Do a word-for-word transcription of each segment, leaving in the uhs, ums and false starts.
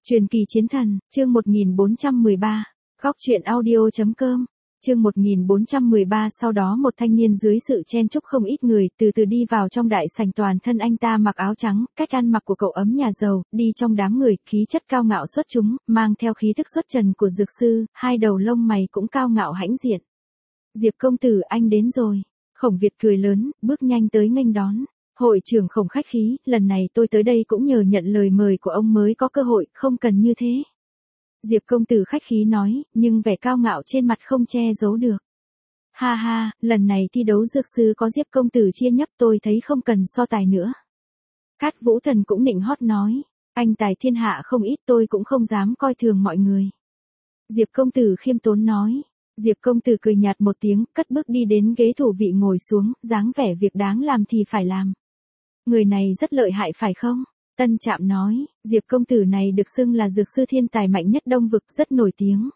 Truyền kỳ chiến thần, chương một nghìn bốn trăm mười ba. Góc truyện audio chấm com. Chương một nghìn bốn trăm mười ba. Sau đó một thanh niên dưới sự chen chúc không ít người, từ từ đi vào trong đại sảnh. Toàn thân anh ta mặc áo trắng, cách ăn mặc của cậu ấm nhà giàu, đi trong đám người, khí chất cao ngạo xuất chúng, mang theo khí thức xuất trần của dược sư, hai đầu lông mày cũng cao ngạo hãnh diện. Diệp công tử, anh đến rồi. Khổng Việt cười lớn, bước nhanh tới nghênh đón. Hội trưởng Khổng khách khí, lần này tôi tới đây cũng nhờ nhận lời mời của ông mới có cơ hội, không cần như thế. Diệp công tử khách khí nói, nhưng vẻ cao ngạo trên mặt không che giấu được. Ha ha, lần này thi đấu dược sư có Diệp công tử chia nhấp, tôi thấy không cần so tài nữa. Cát Vũ Thần cũng nịnh hót nói, anh tài thiên hạ không ít, tôi cũng không dám coi thường mọi người. Diệp công tử khiêm tốn nói. Diệp công tử cười nhạt một tiếng, cất bước đi đến ghế thủ vị ngồi xuống, dáng vẻ việc đáng làm thì phải làm. Người này rất lợi hại phải không? Tân Trạm nói, Diệp công tử này được xưng là dược sư thiên tài mạnh nhất Đông vực, rất nổi tiếng.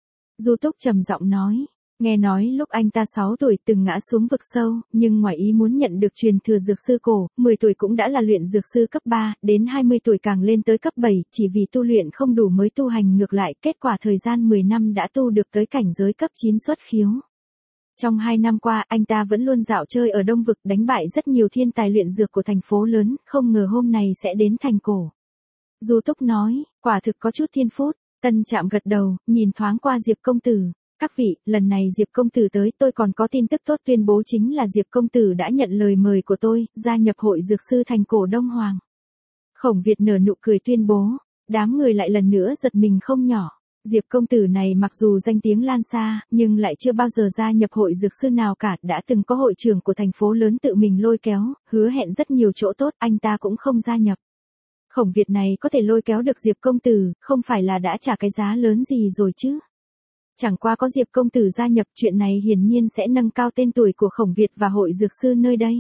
Du Túc trầm giọng nói, nghe nói lúc anh ta sáu tuổi từng ngã xuống vực sâu, nhưng ngoài ý muốn nhận được truyền thừa dược sư cổ, mười tuổi cũng đã là luyện dược sư cấp ba, đến hai mươi tuổi càng lên tới cấp bảy, chỉ vì tu luyện không đủ mới tu hành ngược lại, kết quả thời gian mười năm đã tu được tới cảnh giới cấp chín xuất khiếu. Trong hai năm qua, anh ta vẫn luôn dạo chơi ở Đông vực, đánh bại rất nhiều thiên tài luyện dược của thành phố lớn, không ngờ hôm nay sẽ đến thành cổ. Du Túc nói, quả thực có chút thiên phút. Tân Trạm gật đầu, nhìn thoáng qua Diệp công tử. Các vị, lần này Diệp công tử tới, tôi còn có tin tức tốt tuyên bố, chính là Diệp công tử đã nhận lời mời của tôi, gia nhập hội dược sư thành cổ Đông Hoàng. Khổng Việt nở nụ cười tuyên bố, đám người lại lần nữa giật mình không nhỏ. Diệp công tử này mặc dù danh tiếng lan xa, nhưng lại chưa bao giờ gia nhập hội dược sư nào cả, đã từng có hội trưởng của thành phố lớn tự mình lôi kéo, hứa hẹn rất nhiều chỗ tốt, anh ta cũng không gia nhập. Khổng Việt này có thể lôi kéo được Diệp công tử, không phải là đã trả cái giá lớn gì rồi chứ? Chẳng qua có Diệp công tử gia nhập, chuyện này hiển nhiên sẽ nâng cao tên tuổi của Khổng Việt và hội dược sư nơi đây.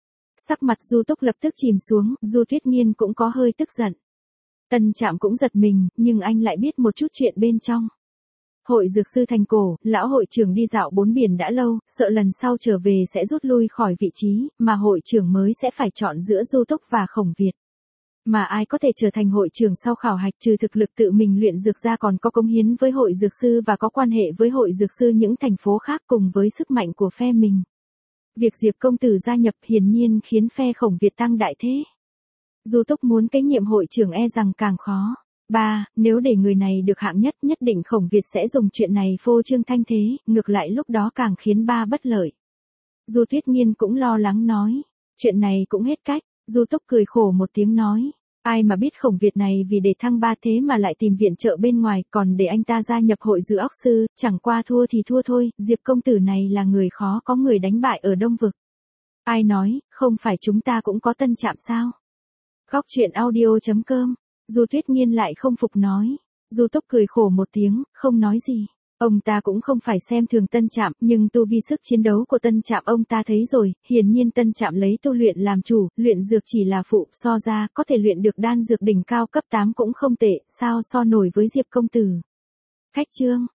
Sắc mặt Du Túc lập tức chìm xuống, Du Tuyết Nghiên cũng có hơi tức giận. Tân Trạm cũng giật mình, nhưng anh lại biết một chút chuyện bên trong. Hội dược sư thành cổ, lão hội trưởng đi dạo bốn biển đã lâu, sợ lần sau trở về sẽ rút lui khỏi vị trí, mà hội trưởng mới sẽ phải chọn giữa Du Túc và Khổng Việt. Mà ai có thể trở thành hội trưởng sau khảo hạch, trừ thực lực tự mình luyện dược ra còn có cống hiến với hội dược sư và có quan hệ với hội dược sư những thành phố khác cùng với sức mạnh của phe mình. Việc Diệp công tử gia nhập hiển nhiên khiến phe Khổng Việt tăng đại thế. Du Túc muốn cái nhiệm hội trưởng e rằng càng khó. Ba, nếu để người này được hạng nhất, nhất định Khổng Việt sẽ dùng chuyện này phô trương thanh thế, ngược lại lúc đó càng khiến ba bất lợi. Du Tuyết Nghiên cũng lo lắng nói, chuyện này cũng hết cách. Du Túc cười khổ một tiếng nói, ai mà biết Khổng Việt này vì để thăng ba thế mà lại tìm viện trợ bên ngoài, còn để anh ta gia nhập hội dược óc sư, chẳng qua thua thì thua thôi, Diệp công tử này là người khó có người đánh bại ở Đông vực. Ai nói, không phải chúng ta cũng có Tân Trạm sao? Góc truyện audio chấm com. Du Tuyết Nghiên lại không phục nói. Du Túc cười khổ một tiếng, không nói gì. Ông ta cũng không phải xem thường Tân Trạm, nhưng tu vi sức chiến đấu của Tân Trạm ông ta thấy rồi, hiển nhiên Tân Trạm lấy tu luyện làm chủ, luyện dược chỉ là phụ, so ra có thể luyện được đan dược đỉnh cao cấp tám cũng không tệ, sao so nổi với Diệp công tử. Khách chương.